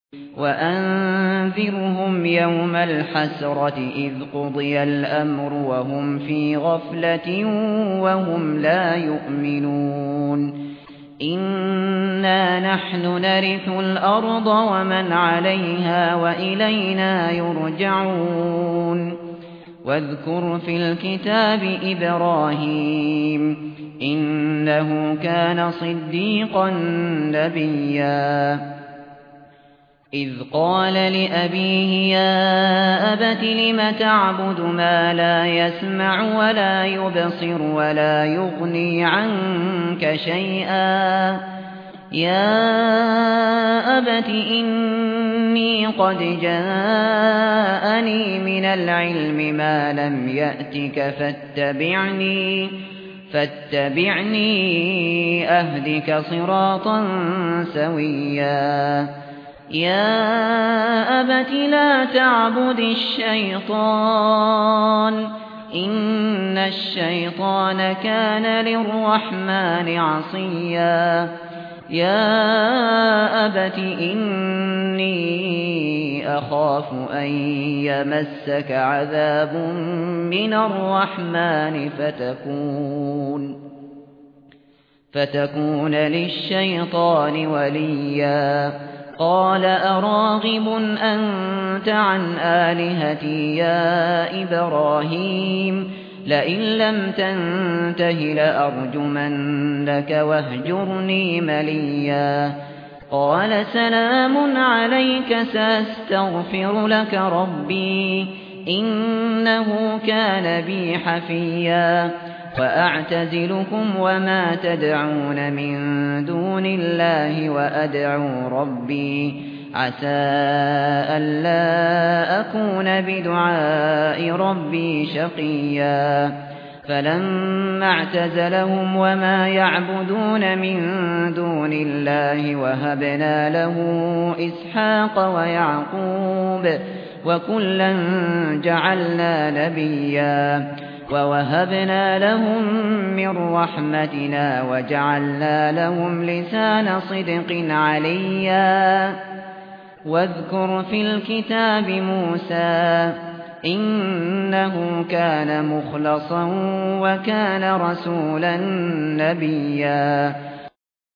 وأنذرهم يوم الحسرة إذ قضي الأمر وهم في غفلة وهم لا يؤمنون إنا نحن نرث الأرض ومن عليها وإلينا يرجعون واذكر في الكتاب إبراهيم إنه كان صديقا نبيا إذ قال لأبيه يا أبت لم تعبد ما لا يسمع ولا يبصر ولا يغني عنك شيئا يا أبت إني قد جاءني من العلم ما لم يأتك فاتبعني أهدك صراطا سويا يا أبت لا تعبد الشيطان إن الشيطان كان للرحمن عصيا يا أبت إني أخاف أن يمسك عذاب من الرحمن فتكون للشيطان وليا قال أراغب أنت عن آلهتي يا إبراهيم لئن لم تنته لأرجمنك واهجرني مليا قال سلام عليك سأستغفر لك ربي إنه كان بي حفيا وأعتزلكم وما تدعون من دون الله وأدعو ربي عسى ألا أكون بدعاء ربي شقيا فلما اعتزلهم وما يعبدون من دون الله وهبنا له إسحاق ويعقوب وكلا جعلنا نبيا ووهبنا لهم من رحمتنا وجعلنا لهم لسان صدق عليا واذكر في الكتاب موسى إنه كان مخلصا وكان رسولا نبيا